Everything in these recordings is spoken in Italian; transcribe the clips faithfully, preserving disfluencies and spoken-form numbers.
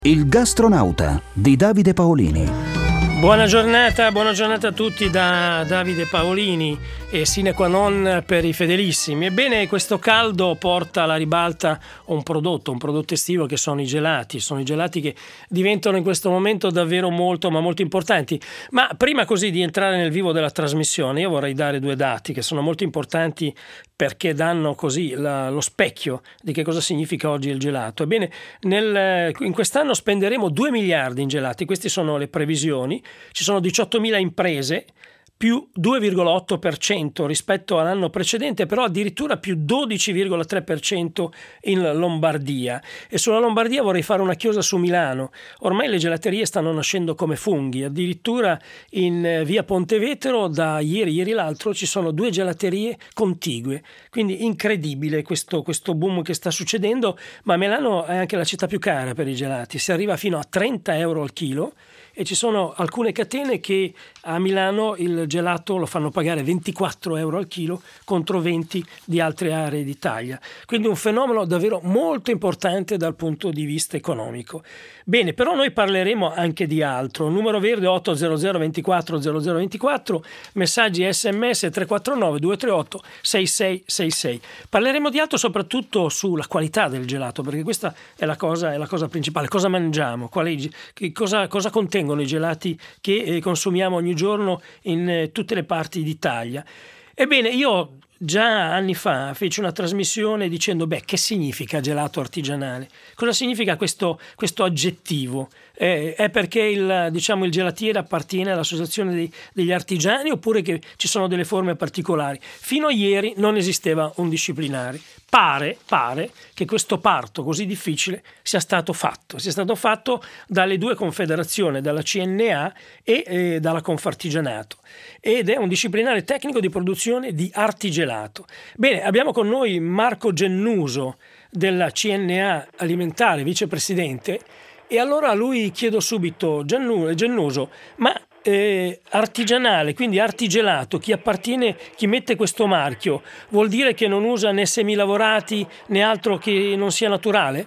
Il gastronauta di Davide Paolini. Buona giornata, buona giornata a tutti da Davide Paolini e sine qua non per i fedelissimi. Ebbene, questo caldo porta alla ribalta un prodotto, un prodotto estivo che sono i gelati. Sono i gelati che diventano in questo momento davvero molto, ma molto importanti. Ma prima così di entrare nel vivo della trasmissione, io vorrei dare due dati che sono molto importanti perché danno così la, lo specchio di che cosa significa oggi il gelato. Ebbene, nel, in quest'anno spenderemo due miliardi in gelati, queste sono le previsioni. Ci sono diciottomila imprese, più due virgola otto per cento rispetto all'anno precedente, però addirittura più dodici virgola tre per cento in Lombardia. E sulla Lombardia vorrei fare una chiosa su Milano. Ormai le gelaterie stanno nascendo come funghi, addirittura in via Pontevetero da ieri, ieri l'altro, ci sono due gelaterie contigue. Quindi incredibile questo, questo boom che sta succedendo, ma Milano è anche la città più cara per i gelati, si arriva fino a trenta euro al chilo. E ci sono alcune catene che a Milano il gelato lo fanno pagare ventiquattro euro al chilo contro venti di altre aree d'Italia. Quindi un fenomeno davvero molto importante dal punto di vista economico. Bene, però noi parleremo anche di altro. Numero verde otto zero zero ventiquattro zero zero ventiquattro, messaggi sms tre quattro nove due tre otto sei sei sei sei. Parleremo di altro soprattutto sulla qualità del gelato, perché questa è la cosa, è la cosa principale. Cosa mangiamo? Quali, cosa, cosa contengono i gelati che eh, consumiamo ogni giorno in eh, tutte le parti d'Italia? Ebbene, io già anni fa feci una trasmissione dicendo beh, che significa gelato artigianale? Cosa significa questo, questo aggettivo? Eh, è perché il, diciamo, il gelatiere appartiene all'associazione dei, degli artigiani oppure che ci sono delle forme particolari? Fino a ieri non esisteva un disciplinare. Pare, pare che questo parto così difficile sia stato fatto, sia stato fatto dalle due confederazioni, dalla C N A e eh, dalla Confartigianato, ed è un disciplinare tecnico di produzione di artigelato. Bene, abbiamo con noi Marco Gennuso della C N A Alimentare, vicepresidente, e allora a lui chiedo subito, Gennuso, ma Eh, artigianale, quindi artigelato, chi appartiene, chi mette questo marchio, vuol dire che non usa né semilavorati né altro che non sia naturale?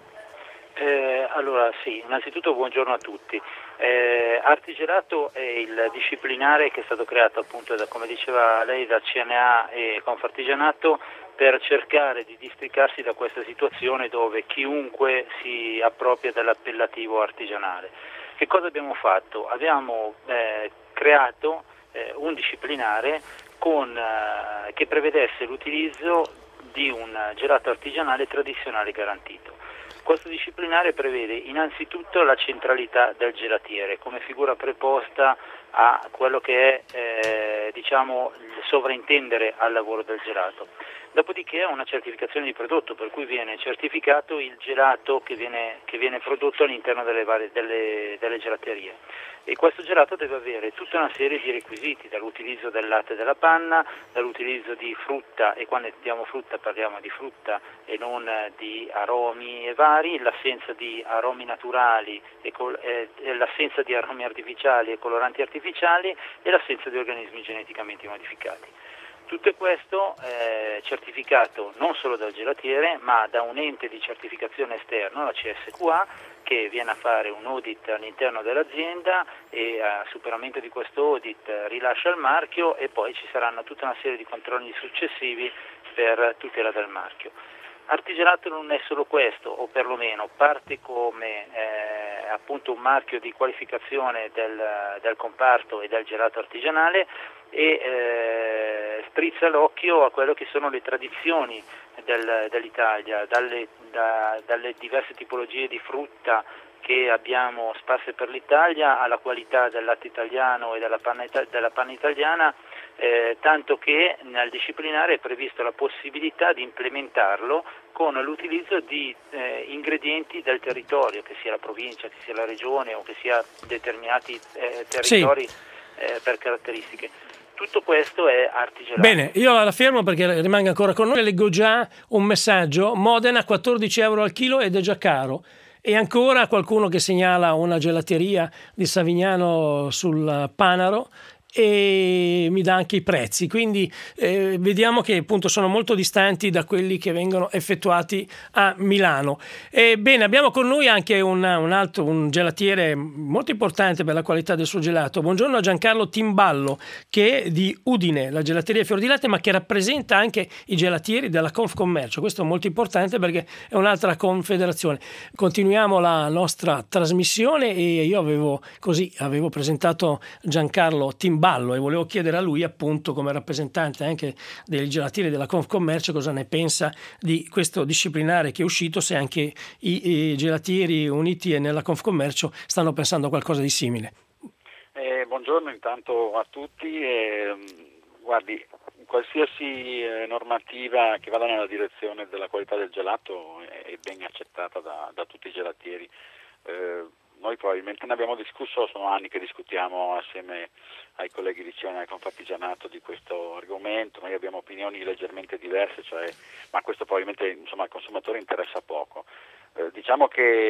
Eh, allora sì, innanzitutto buongiorno a tutti. Eh, artigelato è il disciplinare che è stato creato appunto da, come diceva lei, da C N A e Confartigianato per cercare di districarsi da questa situazione dove chiunque si appropria dell'appellativo artigianale. Che cosa abbiamo fatto? Abbiamo eh, creato eh, un disciplinare con, eh, che prevedesse l'utilizzo di un gelato artigianale tradizionale garantito. Questo disciplinare prevede innanzitutto la centralità del gelatiere come figura preposta a quello che è eh, diciamo, il sovrintendere al lavoro del gelato. Dopodiché ha una certificazione di prodotto, per cui viene certificato il gelato che viene, che viene prodotto all'interno delle, varie, delle, delle gelaterie. E questo gelato deve avere tutta una serie di requisiti, dall'utilizzo del latte della panna, dall'utilizzo di frutta, e quando diamo frutta parliamo di frutta e non di aromi e vari, l'assenza di aromi naturali, e col, eh, l'assenza di aromi artificiali e coloranti artificiali e l'assenza di organismi geneticamente modificati. Tutto questo è certificato non solo dal gelatiere ma da un ente di certificazione esterno, la C S Q A, che viene a fare un audit all'interno dell'azienda e a superamento di questo audit rilascia il marchio e poi ci saranno tutta una serie di controlli successivi per tutela del marchio. Artigelato non è solo questo, o perlomeno parte come eh, appunto un marchio di qualificazione del, del comparto e del gelato artigianale e eh, strizza l'occhio a quello che sono le tradizioni del, dell'Italia, dalle, da, dalle diverse tipologie di frutta che abbiamo sparse per l'Italia alla qualità del latte italiano e della panna, della panna italiana, eh, tanto che nel disciplinare è prevista la possibilità di implementarlo con l'utilizzo di eh, ingredienti del territorio, che sia la provincia, che sia la regione o che sia determinati eh, territori sì. eh, per caratteristiche. Tutto questo è artigianato. Bene, io la fermo perché rimanga ancora con noi. Leggo già un messaggio: Modena quattordici euro al chilo ed è già caro. E ancora qualcuno che segnala una gelateria di Savignano sul Panaro e mi dà anche i prezzi, quindi eh, vediamo che appunto sono molto distanti da quelli che vengono effettuati a Milano. E, bene, abbiamo con noi anche un, un altro un gelatiere molto importante per la qualità del suo gelato. Buongiorno a Giancarlo Timballo, che è di Udine, la gelateria Fior di Latte, ma che rappresenta anche i gelatieri della Confcommercio. Questo è molto importante perché è un'altra confederazione. Continuiamo la nostra trasmissione e io avevo così avevo presentato Giancarlo Timballo e volevo chiedere a lui, appunto, come rappresentante anche dei gelatieri della Confcommercio, cosa ne pensa di questo disciplinare che è uscito, se anche i, i gelatieri uniti nella Confcommercio stanno pensando a qualcosa di simile. Eh, buongiorno intanto a tutti. Eh, guardi, qualsiasi eh, normativa che vada nella direzione della qualità del gelato è, è ben accettata da, da tutti i gelatieri. Eh, noi probabilmente ne abbiamo discusso, sono anni che discutiamo assieme ai colleghi di C N A e Confartigianato di questo argomento. Noi abbiamo opinioni leggermente diverse, cioè, ma questo probabilmente insomma al consumatore interessa poco. Eh, diciamo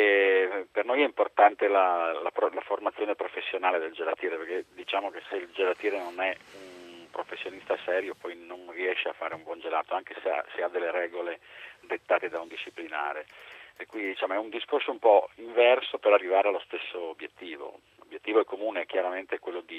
che per noi è importante la, la, la formazione professionale del gelatiere, perché diciamo che se il gelatiere non è un professionista serio poi non riesce a fare un buon gelato, anche se ha, se ha delle regole dettate da un disciplinare. E quindi diciamo, è un discorso un po' inverso per arrivare allo stesso obiettivo. L'obiettivo è comune, è chiaramente quello di,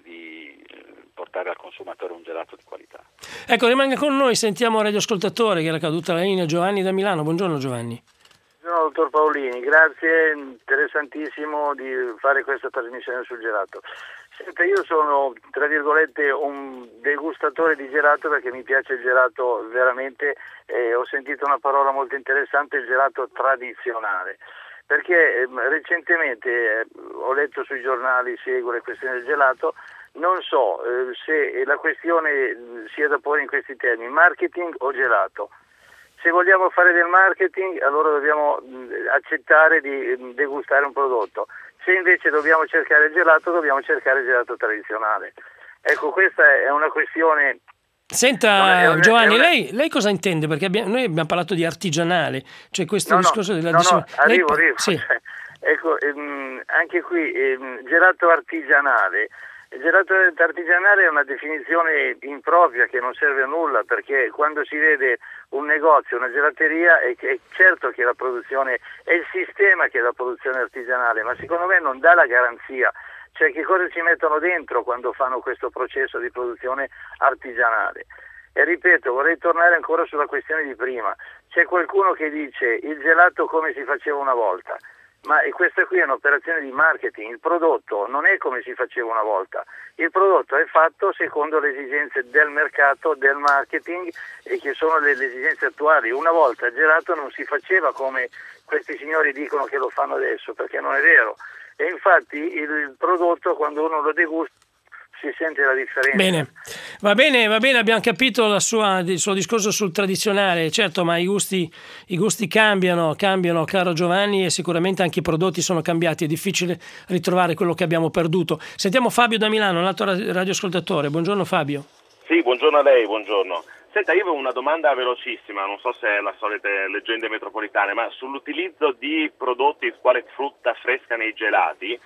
di portare al consumatore un gelato di qualità. Ecco, rimanga con noi, sentiamo un radioascoltatore che era caduta la linea, Giovanni da Milano. Buongiorno Giovanni. Buongiorno dottor Paolini, grazie, interessantissimo di fare questa trasmissione sul gelato. Senta, io sono, tra virgolette, un degustatore di gelato perché mi piace il gelato veramente, eh, ho sentito una parola molto interessante, il gelato tradizionale, perché eh, recentemente eh, ho letto sui giornali, seguo le questioni del gelato, non so eh, se la questione sia da porre in questi termini, marketing o gelato. Se vogliamo fare del marketing, allora dobbiamo accettare di degustare un prodotto. Se invece dobbiamo cercare il gelato, dobbiamo cercare il gelato tradizionale. Ecco, questa è una questione... Senta, è una, Giovanni, una... lei, lei cosa intende? Perché abbiamo, noi abbiamo parlato di artigianale, cioè questo no, discorso no, della... No, no, arrivo, lei... arrivo. Sì. Cioè, ecco, ehm, anche qui, ehm, gelato artigianale... Il gelato artigianale è una definizione impropria che non serve a nulla, perché quando si vede un negozio, una gelateria, è, è certo che la produzione è il sistema che è la produzione artigianale, ma secondo me non dà la garanzia. Cioè, che cosa ci mettono dentro quando fanno questo processo di produzione artigianale? E ripeto, vorrei tornare ancora sulla questione di prima. C'è qualcuno che dice il gelato come si faceva una volta. Ma questa qui è un'operazione di marketing, il prodotto non è come si faceva una volta, il prodotto è fatto secondo le esigenze del mercato, del marketing e che sono le, le esigenze attuali. Una volta il gelato non si faceva come questi signori dicono che lo fanno adesso, perché non è vero. E infatti il prodotto quando uno lo degusta si sente la differenza. Bene, va bene, va bene, abbiamo capito la sua, il suo discorso sul tradizionale, certo, ma i gusti, i gusti cambiano, cambiano, caro Giovanni, e sicuramente anche i prodotti sono cambiati, è difficile ritrovare quello che abbiamo perduto. Sentiamo Fabio da Milano, un altro radioascoltatore. Buongiorno Fabio. Sì, buongiorno a lei, buongiorno. Senta, io avevo una domanda velocissima, non so se è la solita leggende metropolitane, ma sull'utilizzo di prodotti quale frutta fresca nei gelati.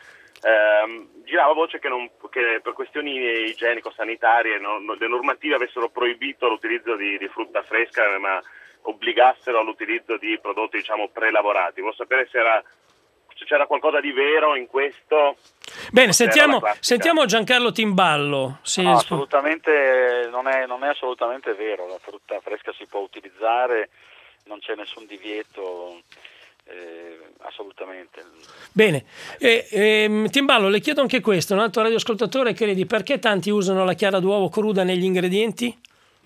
Eh, girava voce che, non, che per questioni igienico-sanitarie non, le normative avessero proibito l'utilizzo di, di frutta fresca, ma obbligassero all'utilizzo di prodotti, diciamo, prelavorati. Volevo sapere se, era, se c'era qualcosa di vero in questo. Bene, sentiamo, sentiamo Giancarlo Timballo. Sì, no, assolutamente non è, non è assolutamente vero, la frutta fresca si può utilizzare, non c'è nessun divieto. Eh, assolutamente. Bene, eh, eh, Timballo, le chiedo anche questo, un altro radioascoltatore chiede perché tanti usano la chiara d'uovo cruda negli ingredienti?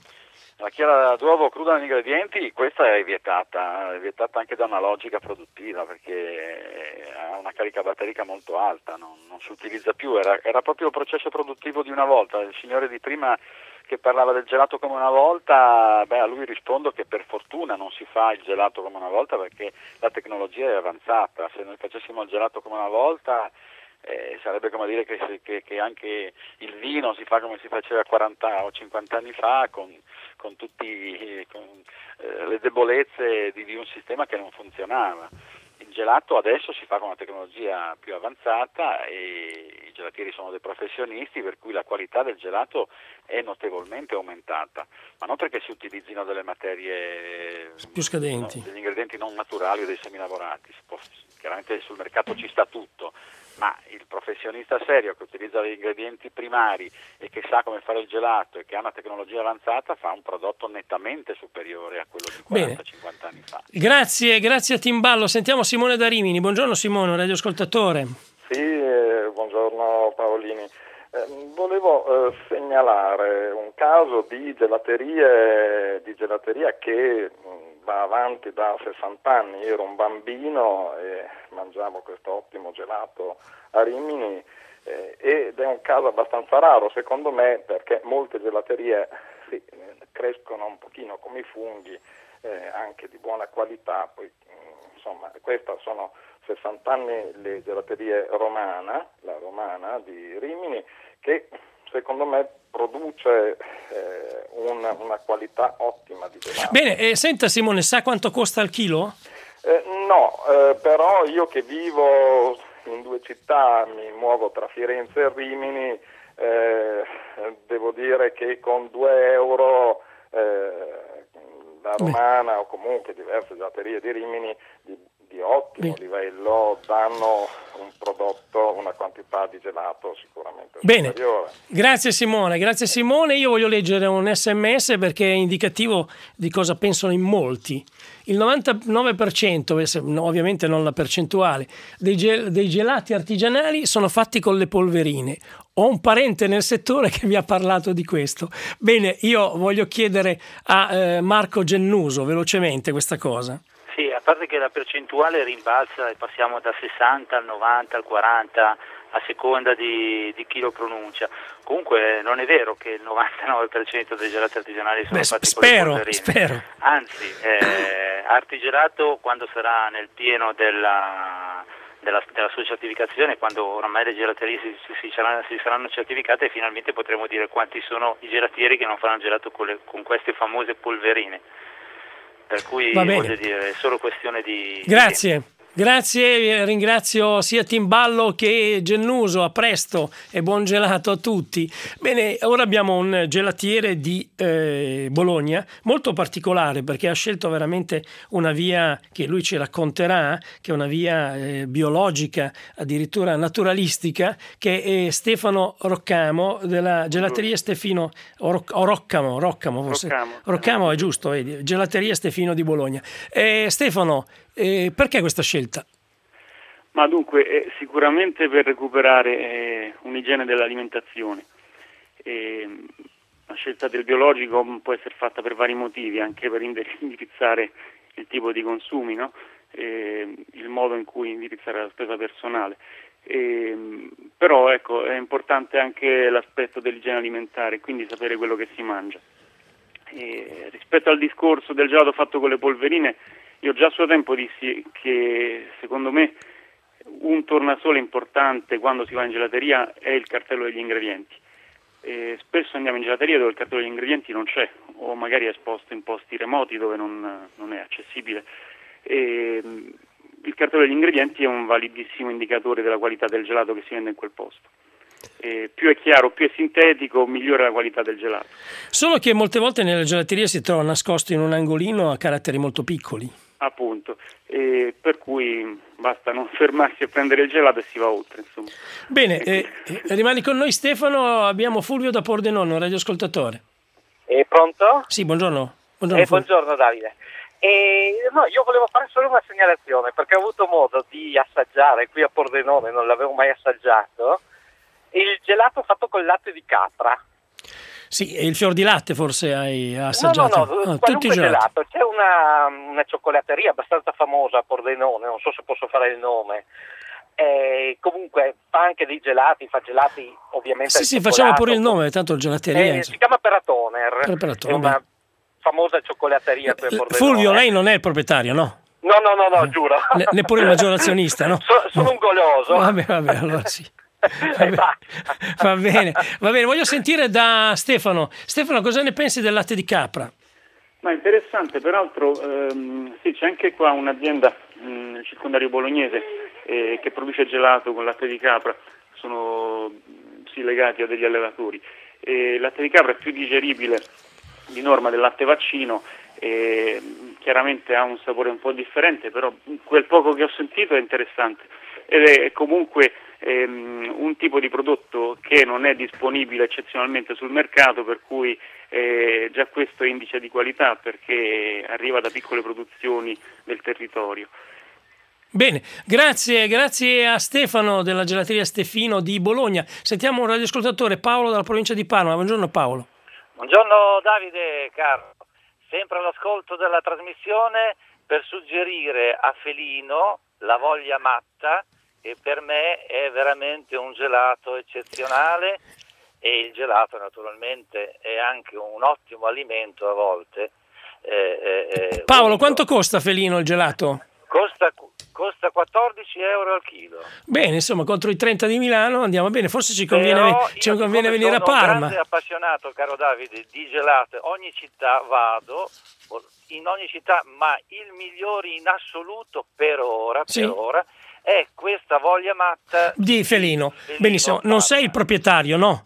La chiara d'uovo cruda negli ingredienti, questa è vietata, è vietata anche da una logica produttiva, perché ha una carica batterica molto alta, non, non si utilizza più, era, era proprio il processo produttivo di una volta. Il signore di prima che parlava del gelato come una volta, beh, a lui rispondo che per fortuna non si fa il gelato come una volta, perché la tecnologia è avanzata. Se noi facessimo il gelato come una volta eh, sarebbe come dire che, che, che anche il vino si fa come si faceva quaranta o cinquanta anni fa, con, con tutte eh, eh, le debolezze di, di un sistema che non funzionava. Il gelato adesso si fa con una tecnologia più avanzata e i gelatieri sono dei professionisti, per cui la qualità del gelato è notevolmente aumentata, ma non perché si utilizzino delle materie più scadenti, no, degli ingredienti non naturali o dei semilavorati. Chiaramente sul mercato ci sta tutto, ma il professionista serio che utilizza gli ingredienti primari e che sa come fare il gelato e che ha una tecnologia avanzata fa un prodotto nettamente superiore a quello di quaranta cinquanta anni fa. Grazie, grazie a Timballo. Sentiamo Simone da Rimini. Buongiorno Simone, radioascoltatore. Sì, eh, buongiorno Paolini. Eh, volevo eh, segnalare un caso di gelaterie, di gelateria che mh, va avanti da sessanta anni. Io ero un bambino e mangiavo questo ottimo gelato a Rimini eh, ed è un caso abbastanza raro secondo me, perché molte gelaterie sì, crescono un pochino come i funghi, eh, anche di buona qualità, poi mh, insomma questa sono sessanta anni le gelaterie Romana, la Romana di Rimini, che secondo me produce eh, una, una qualità ottima di gelato. Bene, eh, senta Simone, sa quanto costa il chilo? Eh, no, eh, però io che vivo in due città, mi muovo tra Firenze e Rimini, eh, devo dire che con due euro eh, la Romana Beh. o comunque diverse gelaterie di Rimini di, di ottimo Beh. livello danno un prodotto, una quantità di gelato sicuramente Bene. superiore. Grazie Simone, grazie Simone. Io voglio leggere un sms perché è indicativo di cosa pensano in molti. Il novantanove per cento, ovviamente non la percentuale, dei, gel, dei gelati artigianali sono fatti con le polverine. Ho un parente nel settore che mi ha parlato di questo. Bene, io voglio chiedere a eh, Marco Gennuso velocemente questa cosa. Sì, a parte che la percentuale rimbalza e passiamo da sessanta al novanta al quaranta a seconda di, di chi lo pronuncia. Comunque non è vero che il novantanove per cento dei gelati artigianali sono Beh, fatti spero, con le polverine. Spero. Anzi, eh, Artigelato quando sarà nel pieno della, della, della sua certificazione, quando oramai le gelaterie si, si, si, saranno, si saranno certificate, finalmente potremo dire quanti sono i gelatieri che non faranno gelato con, le, con queste famose polverine. Per cui voglio dire, è solo questione di... Grazie. Di Grazie, ringrazio sia Timballo che Gennuso, a presto e buon gelato a tutti. Bene, ora abbiamo un gelatiere di eh, Bologna, molto particolare perché ha scelto veramente una via che lui ci racconterà, che è una via eh, biologica, addirittura naturalistica, che è Stefano Roccamo della gelateria Stefino, o, Roc, o Roccamo, Roccamo forse. Roccamo. Roccamo è giusto, vedi, gelateria Stefino di Bologna. Eh, Stefano, Eh, perché questa scelta? Ma dunque, eh, sicuramente per recuperare eh, un'igiene dell'alimentazione. Eh, la scelta del biologico può essere fatta per vari motivi, anche per indirizzare il tipo di consumi, no? eh, il modo in cui indirizzare la spesa personale. Eh, però ecco, è importante anche l'aspetto dell'igiene alimentare, quindi sapere quello che si mangia. Eh, rispetto al discorso del gelato fatto con le polverine, io già a suo tempo dissi che secondo me un tornasole importante quando si va in gelateria è il cartello degli ingredienti. E spesso andiamo in gelateria dove il cartello degli ingredienti non c'è, o magari è esposto in posti remoti dove non, non è accessibile. E il cartello degli ingredienti è un validissimo indicatore della qualità del gelato che si vende in quel posto. E più è chiaro, più è sintetico, migliore la qualità del gelato. Solo che molte volte nelle gelaterie si trova nascosto in un angolino a caratteri molto piccoli. Appunto, e per cui basta non fermarsi a prendere il gelato e si va oltre, insomma. Bene, eh, rimani con noi Stefano, abbiamo Fulvio da Pordenone, un radioascoltatore. È pronto? Sì, buongiorno. Buongiorno, eh, buongiorno Davide. E, no, io volevo fare solo una segnalazione perché ho avuto modo di assaggiare qui a Pordenone, non l'avevo mai assaggiato, il gelato fatto col latte di capra. Sì, e il fior di latte forse hai assaggiato? No, no, no, ah, qualunque gelato. C'è una, una cioccolateria abbastanza famosa a Pordenone, non so se posso fare il nome. Eh, comunque fa anche dei gelati, fa gelati ovviamente. Sì, sì, facciamo pure il nome, tanto gelateria. Eh, si chiama Peratoner, Peratoner, è una famosa cioccolateria per Pordenone. Fulvio, lei non è il proprietario, no? No, no, no, no, giuro. Ne, neppure il maggior azionista, no? So, sono un goloso. Vabbè, vabbè, allora sì. Va bene, va bene, va bene, voglio sentire da Stefano. Stefano, cosa ne pensi del latte di capra? Ma interessante, peraltro ehm, sì, c'è anche qua un'azienda mh, nel circondario bolognese eh, che produce gelato con latte di capra sono sì, legati a degli allevatori. Eh, il latte di capra è più digeribile di norma del latte vaccino, eh, chiaramente ha un sapore un po' differente, però quel poco che ho sentito è interessante ed è comunque ehm, un tipo di prodotto che non è disponibile eccezionalmente sul mercato, per cui eh, già questo è indice di qualità perché arriva da piccole produzioni del territorio. Bene, grazie, grazie a Stefano della gelateria Stefino di Bologna. Sentiamo un radioascoltatore, Paolo dalla provincia di Parma. Buongiorno Paolo. Buongiorno Davide caro, sempre all'ascolto della trasmissione per suggerire a Felino la voglia matta, che per me è veramente un gelato eccezionale, e il gelato naturalmente è anche un ottimo alimento a volte. Eh, eh, Paolo, unico. Quanto costa Felino il gelato? Costa, costa quattordici euro al chilo. Bene, insomma, contro i trenta di Milano andiamo bene, forse ci conviene, ci conviene venire a Parma. Sono un grande appassionato, caro Davide, di gelato. Ogni città vado, in ogni città, ma il migliore in assoluto per ora, Sì. per ora è questa voglia matta Di Felino. Felino Benissimo, non sei il proprietario, no?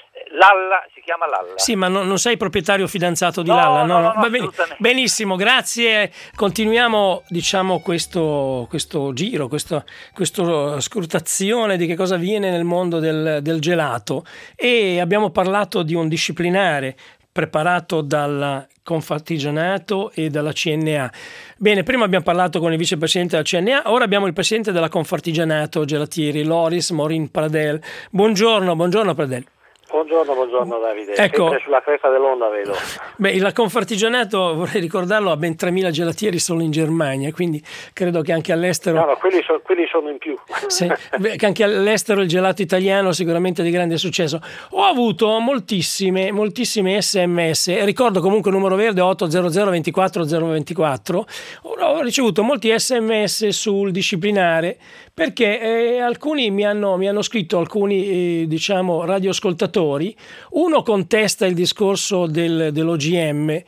Lalla, si chiama Lalla. Sì, ma non, non sei proprietario fidanzato di No, Lalla, no, no, no, Va bene. assolutamente. Benissimo, grazie. Continuiamo, diciamo, questo, questo giro, questa questo scrutazione di che cosa avviene nel mondo del, del gelato, e abbiamo parlato di un disciplinare preparato dal Confartigianato e dalla C N A. Bene, prima abbiamo parlato con il vicepresidente della C N A, ora abbiamo il presidente della Confartigianato Gelatieri, Loris Morin Pradel. Buongiorno, buongiorno Pradel. Buongiorno, buongiorno Davide, Ecco. sempre sulla cresta dell'onda vedo. Beh, il Confartigianato, vorrei ricordarlo, ha ben tremila gelatieri solo in Germania, quindi credo che anche all'estero... No, no, quelli, so, quelli sono in più. Sì, beh, che anche all'estero il gelato italiano sicuramente è di grande successo. Ho avuto moltissime, moltissime sms, ricordo comunque il numero verde otto zero zero due quattro zero due quattro, ho ricevuto molti sms sul disciplinare perché eh, alcuni mi hanno, mi hanno scritto, alcuni eh, diciamo radioascoltatori, uno contesta il discorso del, dell'O G M,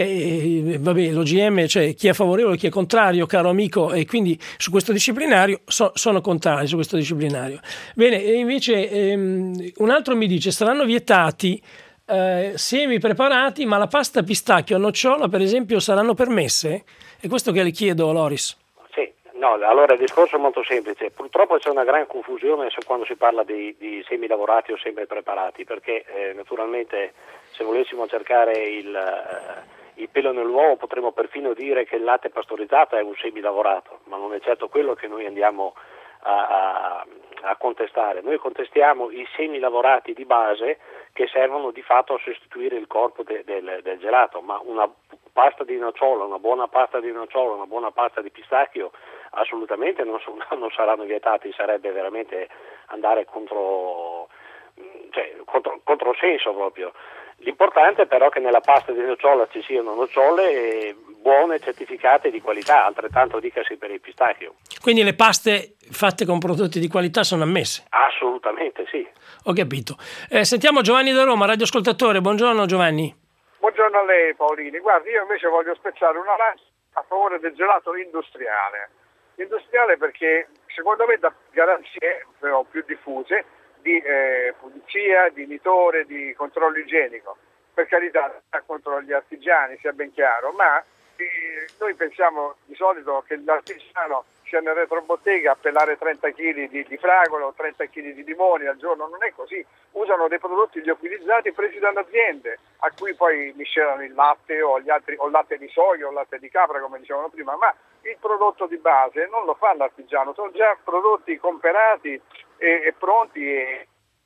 eh, vabbè, l'O G M, cioè chi è favorevole, chi è contrario, caro amico, e quindi su questo disciplinario so, sono contrari su questo disciplinario. Bene, e invece ehm, un altro mi dice saranno vietati eh, semi preparati, ma la pasta pistacchio o nocciola per esempio saranno permesse? È questo che le chiedo, Loris. No, allora il discorso è molto semplice. Purtroppo c'è una gran confusione quando si parla di, di semi lavorati o semi preparati, perché eh, naturalmente se volessimo cercare il, eh, il pelo nell'uovo potremmo perfino dire che il latte pastorizzato è un semi lavorato, ma non è certo quello che noi andiamo a, a, a contestare. Noi contestiamo i semi lavorati di base che servono di fatto a sostituire il corpo de, del, del gelato, ma una pasta di nocciola, una buona pasta di nocciola, una buona pasta di pistacchio assolutamente non, non saranno vietati, sarebbe veramente andare contro, cioè, contro, controsenso proprio. L'importante però è che nella pasta di nocciola ci siano nocciole buone, certificate di qualità, altrettanto dicasi per il pistacchio. Quindi le paste fatte con prodotti di qualità sono ammesse? Assolutamente sì. Ho capito. Eh, sentiamo Giovanni da Roma, radioascoltatore. Buongiorno Giovanni. Buongiorno a lei Paolini. Guardi, io invece voglio spezzare una lancia a favore del gelato industriale. Industriale perché secondo me dà garanzie però più diffuse di eh, pulizia, di nitore, di controllo igienico. Per carità, contro gli artigiani, sia ben chiaro, ma eh, noi pensiamo di solito che l'artigiano sia nel retrobottega a pelare trenta chili di, di fragolo, trenta chili di limoni al giorno, non è così. Usano dei prodotti liofilizzati presi dalle aziende, a cui poi miscelano il latte o gli altri, o latte di soia o latte di capra, come dicevano prima, ma il prodotto di base non lo fa l'artigiano, sono già prodotti comperati e, e pronti, e,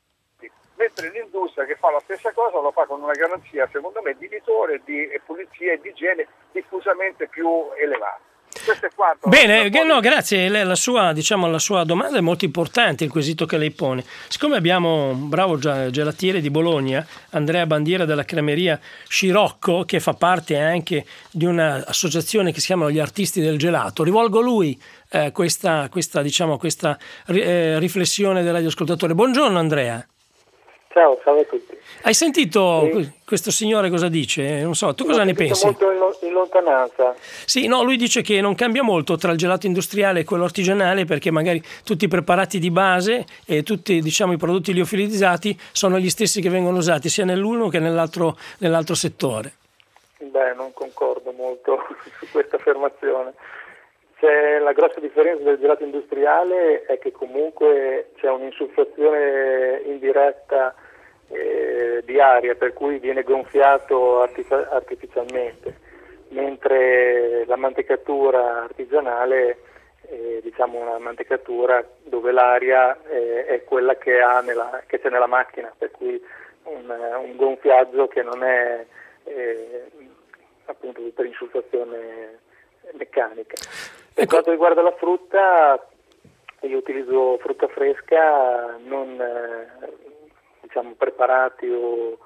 mentre l'industria che fa la stessa cosa lo fa con una garanzia, secondo me, di nitore, di pulizia e di igiene diffusamente più elevata. Questo è quanto. Bene, no, grazie. La sua, diciamo, la sua domanda è molto importante, il quesito che lei pone. Siccome abbiamo un bravo gelatiere di Bologna, Andrea Bandiera della cremeria Scirocco, che fa parte anche di un'associazione che si chiama Gli Artisti del Gelato, rivolgo a lui eh, questa, questa, diciamo, questa eh, riflessione del radioascoltatore. Buongiorno Andrea. Ciao, ciao a tutti. Hai sentito sì. questo signore cosa dice? Non so, tu cosa L'ho ne pensi? Molto in, in lontananza. Sì, no, lui dice che non cambia molto tra il gelato industriale e quello artigianale, perché magari tutti i preparati di base e tutti, diciamo, i prodotti liofilizzati sono gli stessi che vengono usati sia nell'uno che nell'altro, nell'altro settore. Beh, non concordo molto su questa affermazione. C'è la grossa differenza del gelato industriale è che comunque c'è un'insufflazione indiretta eh, di aria, per cui viene gonfiato artif- artificialmente, mentre la mantecatura artigianale è diciamo una mantecatura dove l'aria eh, è quella che, ha nella, che c'è nella macchina, per cui un, un gonfiaggio che non è eh, appunto per insufflazione meccanica. Per ecco. quanto riguarda la frutta, io utilizzo frutta fresca, non eh, diciamo preparati o,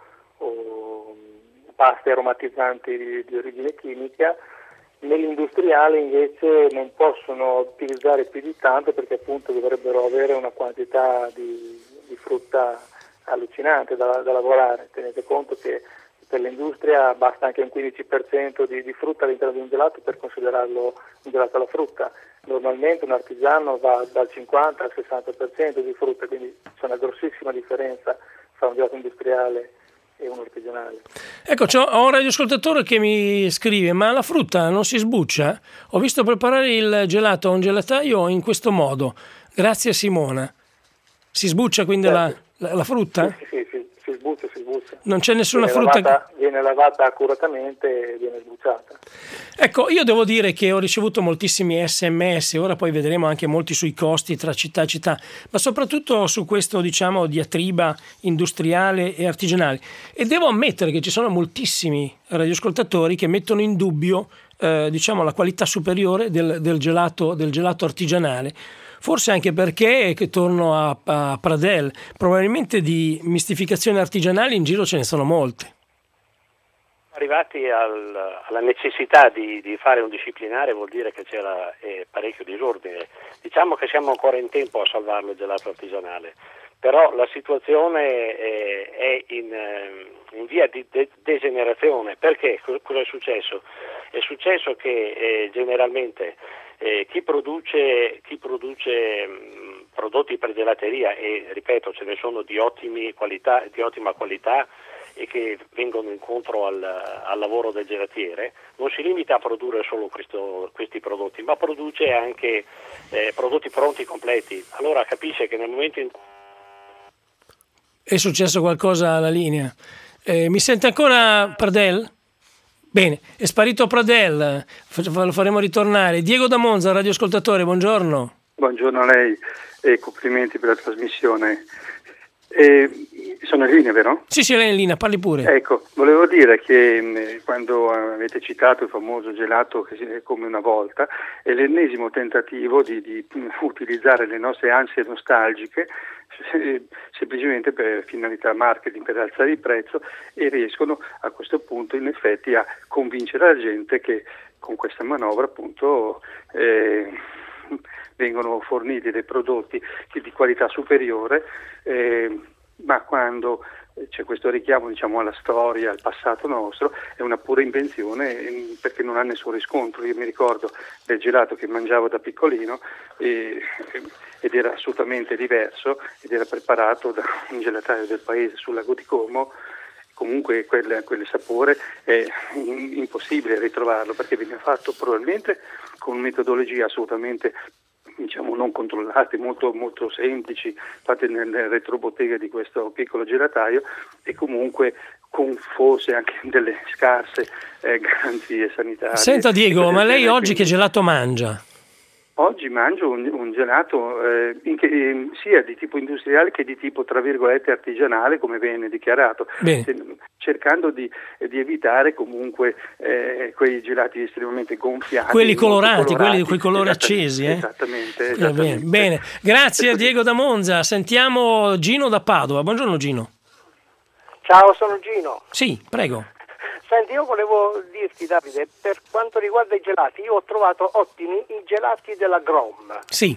o paste aromatizzanti di, di origine chimica. Nell'industriale invece non possono utilizzare più di tanto, perché appunto dovrebbero avere una quantità di, di frutta allucinante da, da lavorare. Tenete conto che per l'industria basta anche un quindici per cento di, di frutta all'interno di un gelato per considerarlo un gelato alla frutta. Normalmente un artigiano va dal cinquanta al sessanta per cento di frutta, quindi c'è una grossissima differenza tra un gelato industriale e uno artigianale. Ecco, c'ho, ho un radioascoltatore che mi scrive: ma la frutta non si sbuccia? Ho visto preparare il gelato a un gelataio in questo modo. Grazie Simona. Si sbuccia quindi certo. la, la, la frutta? Sì, sì, sì, si sbuccia, si sbuccia. Non c'è nessuna viene frutta lavata, che... viene lavata accuratamente e viene sbucciata. Ecco, io devo dire che ho ricevuto moltissimi sms, ora poi vedremo anche molti sui costi tra città e città, ma soprattutto su questo, diciamo, diatriba industriale e artigianale. E devo ammettere che ci sono moltissimi radioascoltatori che mettono in dubbio eh, diciamo, la qualità superiore del, del, gelato, del gelato artigianale. Forse anche perché, che torno a, a Pradel, probabilmente di mistificazioni artigianali in giro ce ne sono molte. Arrivati al, alla necessità di, di fare un disciplinare vuol dire che c'era eh, parecchio disordine. Diciamo che siamo ancora in tempo a salvarlo il gelato artigianale, però la situazione eh, è in, eh, in via di de- degenerazione. Perché? Cosa è successo? È successo che eh, generalmente eh, chi produce, chi produce mh, prodotti per gelateria, e ripeto ce ne sono di, ottimi qualità, di ottima qualità e che vengono incontro al, al lavoro del gelatiere, non si limita a produrre solo questo, questi prodotti, ma produce anche eh, prodotti pronti completi. Allora capisce che nel momento in cui è successo qualcosa alla linea. Eh, mi sente ancora Pradel? Bene, è sparito Pradel, lo faremo ritornare. Diego da Monza, radioascoltatore, buongiorno. Buongiorno a lei e complimenti per la trasmissione. Eh, sono in linea, vero? Sì, sì, lei è in linea, parli pure. Ecco, volevo dire che mh, quando avete citato il famoso gelato che è come una volta, è l'ennesimo tentativo di, di utilizzare le nostre ansie nostalgiche se, semplicemente per finalità marketing, per alzare il prezzo, e riescono a questo punto in effetti a convincere la gente che con questa manovra appunto eh, vengono forniti dei prodotti di qualità superiore, eh, ma quando c'è questo richiamo, diciamo, alla storia, al passato nostro, è una pura invenzione, perché non ha nessun riscontro. Io mi ricordo del gelato che mangiavo da piccolino e, ed era assolutamente diverso, ed era preparato da un gelataio del paese sul lago di Como. Comunque quel, quel sapore è impossibile ritrovarlo, perché viene fatto probabilmente con metodologie assolutamente, diciamo, non controllate, molto, molto semplici, fatte nelle retrobotteghe di questo piccolo gelataio, e comunque con forse anche delle scarse eh, garanzie sanitarie. Senta Diego, ma lei oggi che gelato mangia? Oggi mangio un, un gelato eh, in che, eh, sia di tipo industriale che di tipo, tra virgolette, artigianale, come viene dichiarato, Se, cercando di, eh, di evitare comunque eh, quei gelati estremamente gonfiati. Quelli colorati, colorati, quelli con i colori accesi. Eh? Esattamente. esattamente. Bene, bene, grazie a Diego da Monza. Sentiamo Gino da Padova. Buongiorno Gino. Ciao, sono Gino. Sì, prego. Senti, io volevo dirti, Davide, per quanto riguarda i gelati, io ho trovato ottimi i gelati della Grom. Sì.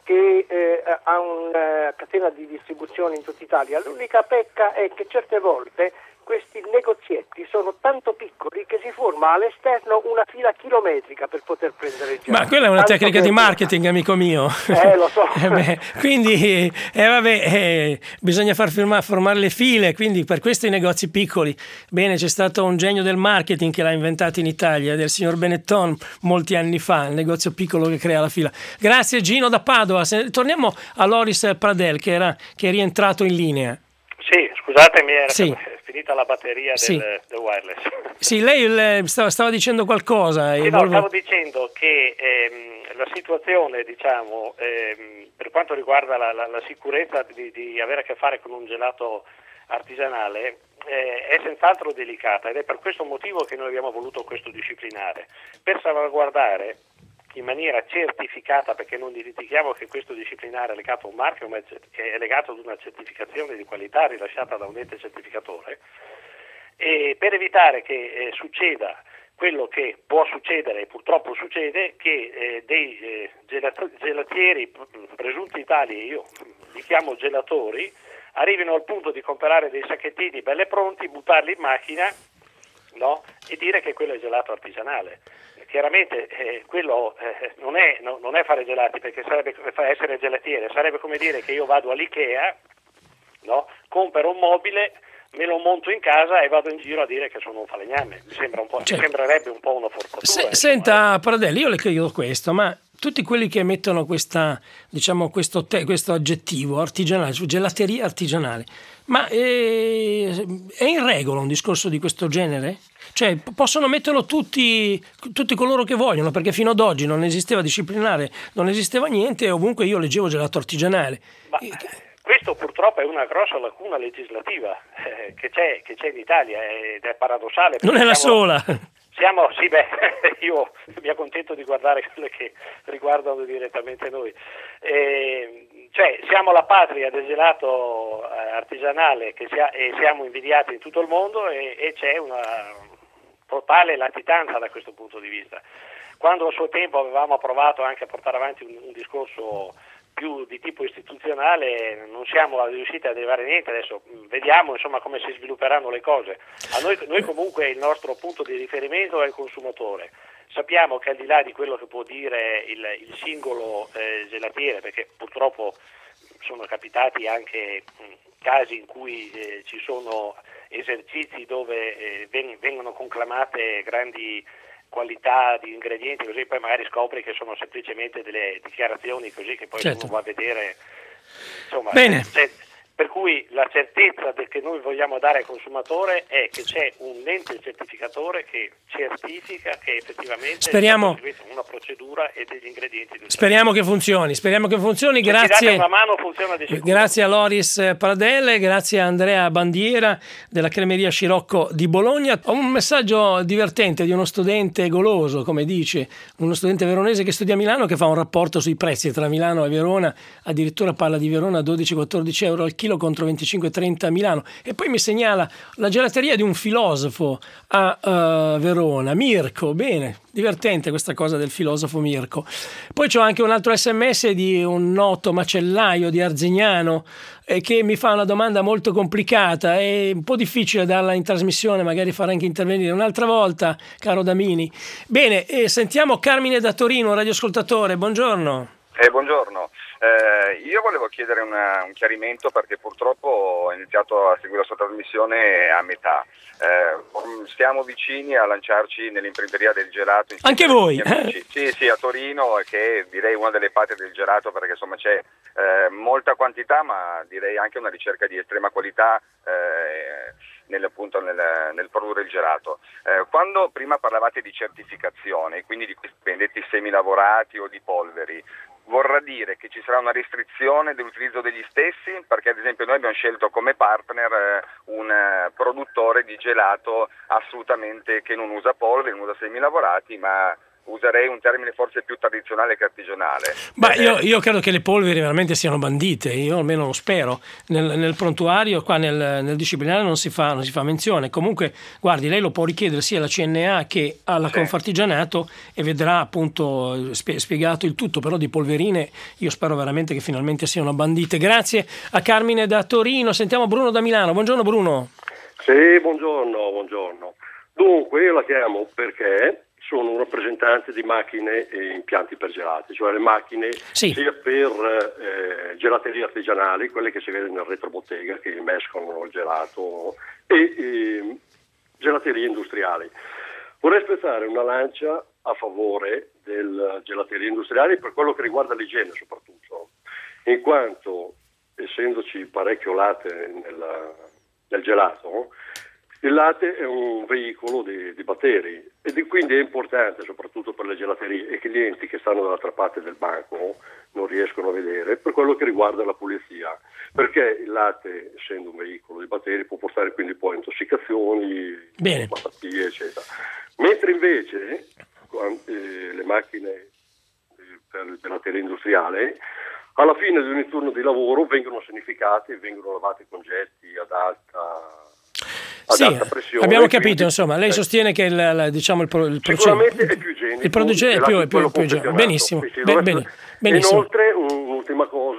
che eh, ha una catena di distribuzione in tutta Italia. L'unica pecca è che certe volte questi negozietti sono tanto piccoli che si forma all'esterno una fila chilometrica per poter prendere il gelato. Ma quella è una Tanto tecnica che... di marketing, amico mio. Eh, lo so. eh beh, quindi, eh, vabbè, eh, bisogna far firmare, formare le file, quindi per questi negozi piccoli, bene, c'è stato un genio del marketing che l'ha inventato in Italia, del signor Benetton, molti anni fa, il negozio piccolo che crea la fila. Grazie Gino da Padova. Se, torniamo a Loris Pradel, che, era, che è rientrato in linea. Sì, scusatemi, era Sì. finita la batteria del, Sì. del wireless. Sì, lei le, stava, stava dicendo qualcosa. Sì, e no, volevo- stavo dicendo che ehm, la situazione, diciamo, ehm, per quanto riguarda la, la, la sicurezza di, di avere a che fare con un gelato artigianale eh, è senz'altro delicata, ed è per questo motivo che noi abbiamo voluto questo disciplinare, per salvaguardare in maniera certificata, perché non dimentichiamo che questo disciplinare è legato a un marchio, ma è legato ad una certificazione di qualità rilasciata da un ente certificatore, e per evitare che eh, succeda quello che può succedere e purtroppo succede, che eh, dei eh, gelat- gelatieri presunti tali, io li chiamo gelatori, arrivino al punto di comprare dei sacchettini belli pronti, buttarli in macchina, no? E dire che quello è gelato artigianale. Chiaramente eh, quello eh, non, è, no, non è fare gelati, perché sarebbe essere gelatiere, sarebbe come dire che io vado all'Ikea, no? Compro un mobile, me lo monto in casa e vado in giro a dire che sono un falegname. Mi sembra un po', Certo. mi sembrerebbe un po' una forzatura. Se- insomma. senta Pradelli, io le chiedo questo, ma tutti quelli che mettono questa, diciamo, questo, te- questo aggettivo artigianale, su gelateria artigianale, ma eh, è in regola un discorso di questo genere? Cioè p- possono metterlo tutti, tutti coloro che vogliono, perché fino ad oggi non esisteva disciplinare, non esisteva niente, e ovunque io leggevo gelato artigianale. Ma questo purtroppo è una grossa lacuna legislativa eh, che, c'è, che c'è in Italia, ed è paradossale. Non è la siamo- sola. Siamo, sì, beh, io mi accontento di guardare quelle che riguardano direttamente noi. Eh, cioè, siamo la patria del gelato eh, artigianale che sia, e siamo invidiati in tutto il mondo, e, e c'è una totale latitanza da questo punto di vista. Quando a suo tempo avevamo approvato anche a portare avanti un, un discorso più di tipo istituzionale, non siamo riusciti ad arrivare a niente. Adesso vediamo insomma come si svilupperanno le cose. A noi, noi comunque il nostro punto di riferimento è il consumatore. Sappiamo che al di là di quello che può dire il, il singolo eh, gelatiere, perché purtroppo sono capitati anche mh, casi in cui eh, ci sono esercizi dove eh, ven- vengono conclamate grandi qualità di ingredienti, così poi magari scopri che sono semplicemente delle dichiarazioni, così che poi Certo. uno va a vedere, insomma. Bene. c'è- per cui la certezza del che noi vogliamo dare al consumatore è che c'è un ente certificatore che certifica che effettivamente Speriamo- è stata seguita una procedura e degli ingredienti del Speriamo che funzioni, speriamo che funzioni. Se ci date Grazie. una mano funziona di sicuro. Grazie a Loris Pradelle, grazie a Andrea Bandiera della Cremeria Scirocco di Bologna. Ho un messaggio divertente di uno studente goloso, come dice, uno studente veronese che studia a Milano, che fa un rapporto sui prezzi tra Milano e Verona, addirittura parla di Verona a dodici quattordici euro al chilo contro venticinque trenta a Milano, e poi mi segnala la gelateria di un filosofo a uh, Verona, Mirko. Bene, divertente questa cosa del filosofo Mirko. Poi c'ho anche un altro sms di un noto macellaio di Arzignano eh, che mi fa una domanda molto complicata, è un po' difficile darla in trasmissione, magari farà anche intervenire un'altra volta, caro Damini. Bene, eh, sentiamo Carmine da Torino, radioascoltatore, buongiorno. Eh, buongiorno, eh, io volevo chiedere una, un chiarimento, perché purtroppo ho iniziato a seguire la sua trasmissione a metà. Eh, stiamo vicini a lanciarci nell'imprenditoria del gelato. insieme Anche ai voi? miei amici. Sì, sì, a Torino, che direi una delle patrie del gelato, perché insomma c'è eh, molta quantità, ma direi anche una ricerca di estrema qualità eh, nel, appunto, nel, nel produrre il gelato. Eh, quando prima parlavate di certificazione, quindi di questi bendetti semilavorati o di polveri, vorrà dire che ci sarà una restrizione dell'utilizzo degli stessi? Perché ad esempio noi abbiamo scelto come partner eh, un eh, produttore di gelato assolutamente che non usa polveri, non usa semilavorati, ma userei un termine forse più tradizionale che artigianale. Ma eh, io, io credo che le polveri veramente siano bandite, io almeno lo spero. Nel, nel prontuario, qua nel, nel disciplinare non si, fa, non si fa menzione. Comunque, guardi, lei lo può richiedere sia alla C N A che alla sì. Confartigianato e vedrà appunto spie, spiegato il tutto, però di polverine io spero veramente che finalmente siano bandite. Grazie a Carmine da Torino, sentiamo Bruno da Milano. Buongiorno Bruno. Sì, buongiorno, buongiorno. Dunque io la chiamo perché sono un rappresentante di macchine e impianti per gelati, cioè le macchine sì. sia per eh, gelaterie artigianali, quelle che si vedono nel retrobottega, che mescolano il gelato, e eh, gelaterie industriali. Vorrei spezzare una lancia a favore delle gelaterie industriali per quello che riguarda l'igiene soprattutto, in quanto essendoci parecchio latte nel, nel gelato, il latte è un veicolo di, di batteri e di, quindi è importante soprattutto per le gelaterie e i clienti che stanno dall'altra parte del banco non riescono a vedere per quello che riguarda la pulizia, perché il latte, essendo un veicolo di batteri, può portare quindi poi a intossicazioni, Bene. malattie eccetera, mentre invece eh, le macchine eh, per il gelateria industriale alla fine di ogni turno di lavoro vengono sanificate e vengono lavate con getti ad alta Sì, abbiamo capito, quindi, insomma, lei eh, sostiene che il, la, diciamo, il, il sicuramente è più igienico, il produce è più, è più, più igienico. Benissimo, sì, sì, ben, bene, benissimo. Inoltre, un'ultima cosa,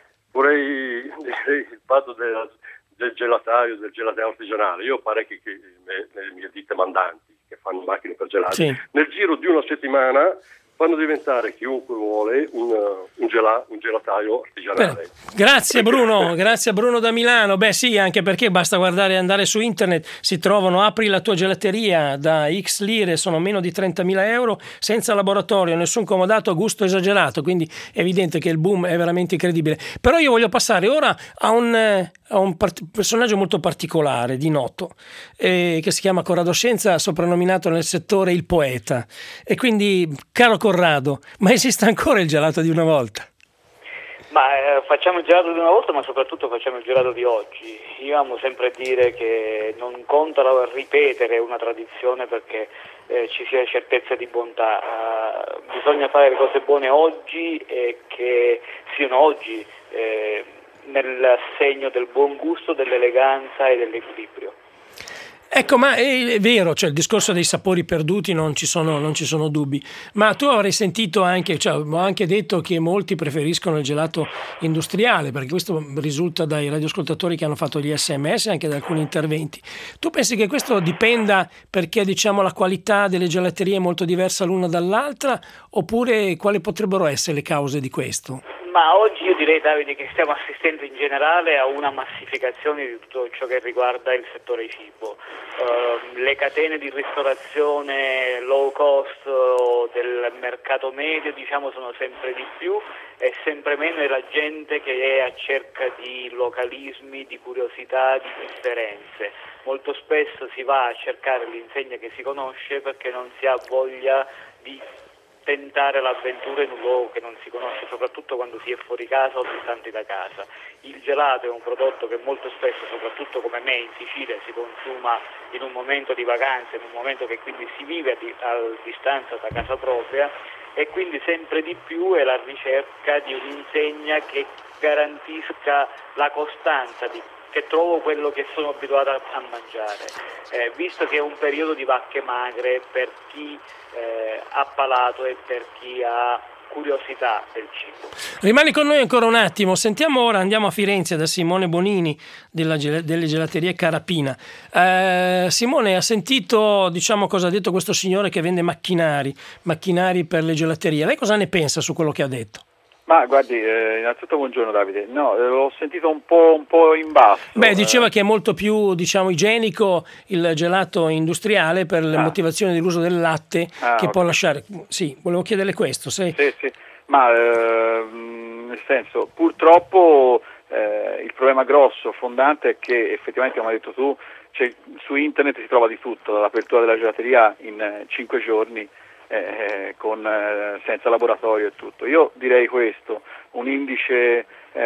vorrei dire il fatto del, del gelataio, del gelataio artigianale. Io ho parecchi che, le mie ditte mandanti che fanno macchine per gelati, sì. Nel giro di una settimana fanno diventare chiunque vuole un, un, gela, un gelataio artigianale. Bene. Grazie Bruno, grazie a Bruno da Milano. Beh sì, anche perché basta guardare, andare su internet, si trovano, apri la tua gelateria da X lire, sono meno di trentamila euro, senza laboratorio, nessun comodato, gusto esagerato, quindi è evidente che il boom è veramente incredibile. Però io voglio passare ora a un, a un part- personaggio molto particolare, di noto, eh, che si chiama Corrado Scienza, soprannominato nel settore il poeta. E quindi, caro Corrado, ma esiste ancora il gelato di una volta? Ma eh, facciamo il gelato di una volta, ma soprattutto facciamo il gelato di oggi. Io amo sempre dire che non conta ripetere una tradizione perché eh, ci sia certezza di bontà. Uh, bisogna fare le cose buone oggi e che siano oggi eh, nel segno del buon gusto, dell'eleganza e dell'equilibrio. Ecco, ma è, è vero, cioè il discorso dei sapori perduti non ci sono, non ci sono dubbi, ma tu avrai sentito anche, cioè, ho anche detto che molti preferiscono il gelato industriale, perché questo risulta dai radioascoltatori che hanno fatto gli sms e anche da alcuni interventi. Tu pensi che questo dipenda perché, diciamo, la qualità delle gelaterie è molto diversa l'una dall'altra, oppure quali potrebbero essere le cause di questo? Ma oggi io direi, Davide, che stiamo assistendo in generale a una massificazione di tutto ciò che riguarda il settore cibo. Uh, le catene di ristorazione low cost uh, del mercato medio, diciamo, sono sempre di più e sempre meno è la gente che è a cerca di localismi, di curiosità, di differenze. Molto spesso si va a cercare l'insegna che si conosce perché non si ha voglia di tentare l'avventura in un luogo che non si conosce, soprattutto quando si è fuori casa o distanti da casa. Il gelato è un prodotto che molto spesso, soprattutto come me in Sicilia, si consuma in un momento di vacanza, in un momento che quindi si vive a, di, a distanza da casa propria, e quindi sempre di più è la ricerca di un'insegna che garantisca la costanza di che trovo quello che sono abituato a mangiare, eh, visto che è un periodo di vacche magre per chi eh, ha palato e per chi ha curiosità del cibo. Rimani con noi ancora un attimo, sentiamo ora, andiamo a Firenze da Simone Bonini della, delle gelaterie Carapina. Eh, Simone, ha sentito, diciamo, cosa ha detto questo signore che vende macchinari, macchinari per le gelaterie. Lei cosa ne pensa su quello che ha detto? Ma guardi, eh, innanzitutto buongiorno Davide, no, eh, l'ho sentito un po', un po' in basso. Beh, diceva eh. che è molto più, diciamo, igienico il gelato industriale per le ah. motivazioni dell'uso del latte ah, che okay. può lasciare. Sì, volevo chiederle questo. Se... Sì, sì, ma eh, nel senso, purtroppo eh, il problema grosso, fondante, è che effettivamente, come hai detto tu, cioè, su internet si trova di tutto, dall'apertura della gelateria in eh, cinque giorni, Eh, con, eh, senza laboratorio e tutto. Io direi questo, un indice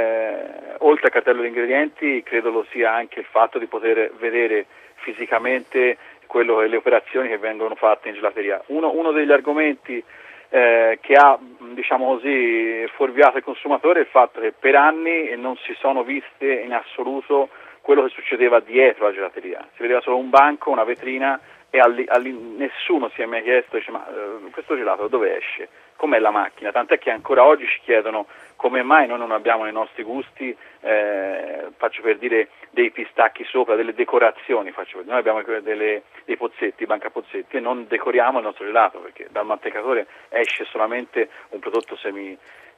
eh, oltre al cartello di ingredienti credo lo sia anche il fatto di poter vedere fisicamente quello le operazioni che vengono fatte in gelateria. Uno, uno degli argomenti eh, che ha, diciamo così, fuorviato il consumatore è il fatto che per anni non si sono viste in assoluto quello che succedeva dietro la gelateria. Si vedeva solo un banco, una vetrina, e alli, alli, nessuno si è mai chiesto, dice, ma eh, questo gelato dove esce? Com'è la macchina? Tant'è che ancora oggi ci chiedono come mai noi non abbiamo nei nostri gusti, eh, faccio per dire, dei pistacchi sopra, delle decorazioni, faccio per dire. Noi abbiamo delle, dei pozzetti, banca pozzetti, e non decoriamo il nostro gelato, perché dal mantecatore esce solamente un prodotto semi,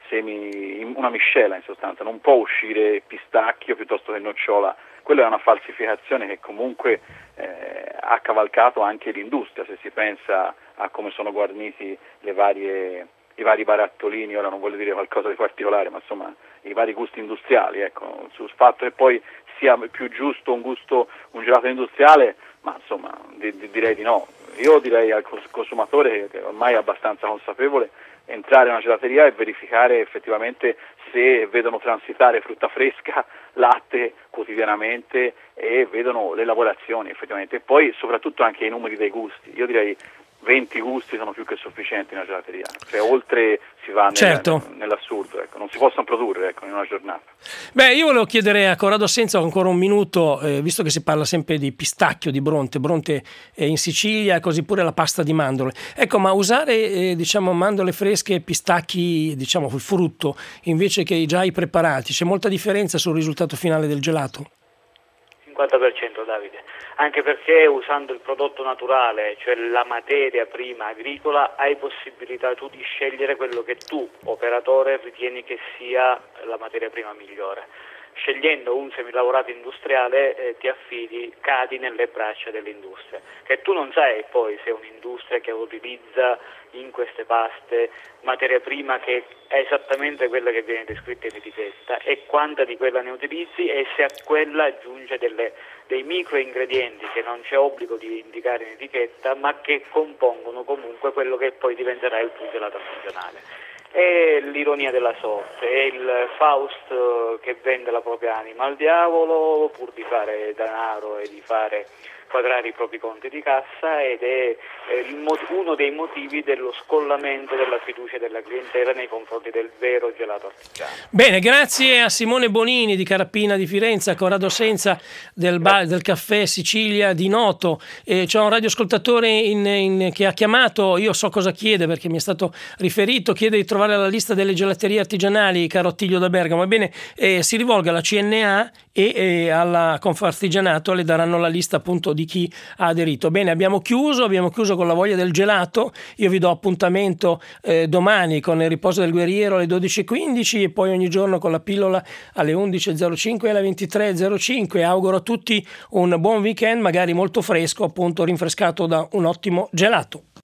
semi una miscela in sostanza, non può uscire pistacchio piuttosto che nocciola. Quella è una falsificazione che comunque eh, ha cavalcato anche l'industria, se si pensa a come sono guarniti le varie, i vari barattolini. Ora non voglio dire qualcosa di particolare, ma insomma i vari gusti industriali, ecco, sul fatto che poi sia più giusto un gusto, un gelato industriale, ma insomma di, di, direi di no. Io direi al consumatore, che ormai è abbastanza consapevole, entrare in una gelateria e verificare effettivamente se vedono transitare frutta fresca, latte quotidianamente, e vedono le lavorazioni effettivamente, e poi soprattutto anche i numeri dei gusti. Io direi venti gusti sono più che sufficienti in una gelateria, cioè oltre si va nel, certo. nell'assurdo, ecco. Non si possono produrre, ecco, in una giornata. Beh, io volevo chiedere a Corrado Senza ancora un minuto, eh, visto che si parla sempre di pistacchio, di Bronte, Bronte eh, in Sicilia, così pure la pasta di mandorle. Ecco, ma usare eh, diciamo mandorle fresche, pistacchi, diciamo frutto, invece che già i preparati, c'è molta differenza sul risultato finale del gelato? cinquanta per cento, Davide, anche perché usando il prodotto naturale, cioè la materia prima agricola, hai possibilità tu di scegliere quello che tu, operatore, ritieni che sia la materia prima migliore. Scegliendo un semilavorato industriale eh, ti affidi, cadi nelle braccia dell'industria, che tu non sai poi se è un'industria che utilizza in queste paste materia prima che è esattamente quella che viene descritta in etichetta, e quanta di quella ne utilizzi, e se a quella aggiunge delle, dei micro ingredienti che non c'è obbligo di indicare in etichetta, ma che compongono comunque quello che poi diventerà il tuo gelato artigianale. È l'ironia della sorte, è il Faust che vende la propria anima al diavolo pur di fare denaro e di fare quadrare i propri conti di cassa, ed è il, uno dei motivi dello scollamento della fiducia della clientela nei confronti del vero gelato artigiano. Bene, grazie a Simone Bonini di Carappina di Firenze, a Corrado Senza del, bar, del caffè Sicilia di Noto. Eh, c'è un radioascoltatore in, in, che ha chiamato, io so cosa chiede perché mi è stato riferito, chiede di trovare la lista delle gelaterie artigianali, caro Attilio da Bergamo. Ebbene, eh, si rivolga alla C N A e eh, alla Confartigianato, le daranno la lista appunto di chi ha aderito. Bene, abbiamo chiuso, abbiamo chiuso con la voglia del gelato. Io vi do appuntamento eh, domani con il riposo del guerriero alle dodici e quindici e poi ogni giorno con la pillola alle undici e zero cinque e alle ventitré e zero cinque. Auguro a tutti un buon weekend, magari molto fresco, appunto rinfrescato da un ottimo gelato.